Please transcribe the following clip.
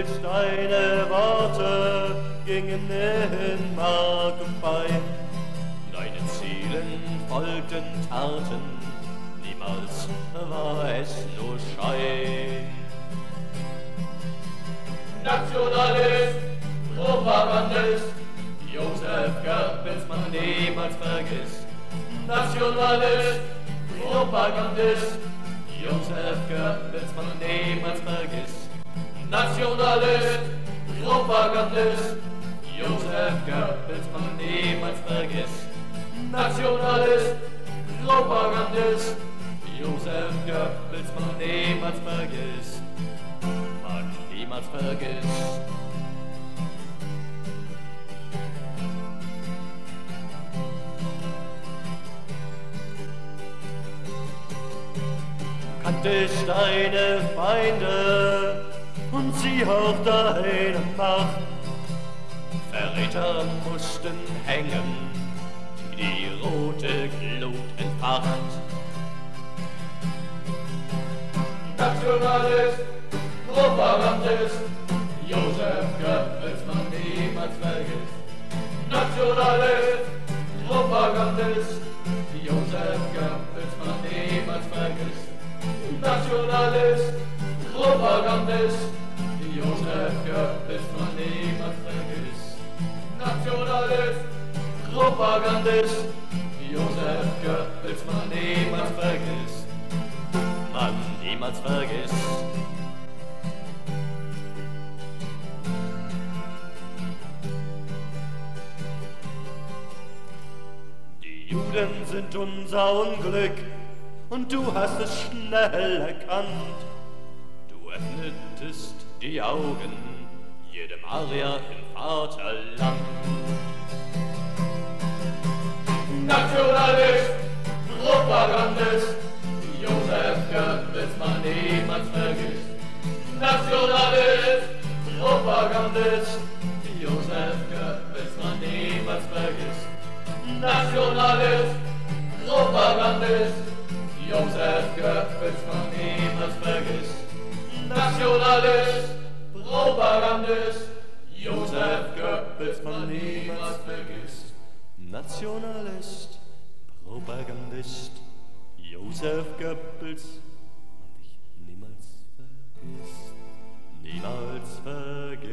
deine Worte gingen in Mark und Bein. Deinen Zielen folgten Taten, niemals war es nur Schein. Nationalist, Propagandist, Josef Goebbels man niemals vergisst. Nationalist, Propagandist, Josef Goebbels man niemals vergisst. Nationalist, Propagandist, Josef Goebbels man niemals vergisst. Nationalist, Propagandist, Josef Goebbels man niemals vergisst. Man niemals vergisst. Kannte ich deine Feinde und sie auch deine Macht. Verräter mussten hängen, die rote Glut entfacht. Nationalist, Propagandist, Josef Goebbels man niemals vergisst. Nationalist, Propagandist, Josef Goebbels man niemals vergisst. Nationalist, Propagandist, Josef Goebbels man niemals vergisst. Nationalist, Propagandist, Josef Goebbels man niemals vergisst. Man niemals vergisst. Die Juden sind unser Unglück und du hast es schnell erkannt. Du öffnetest die Augen jedem Arier im Vaterland. Nationalist, Propagandist, Josef Goebbels man niemals vergisst. Nationalist, Propagandist, Josef Goebbels man niemals vergisst. Nationalist, Propagandist, Josef Goebbels man niemals vergisst. Nationalist, Propagandist, Josef Goebbels man niemals vergisst. Nationalist, Propagandist, Josef Goebbels man dich niemals vergisst, niemals vergisst.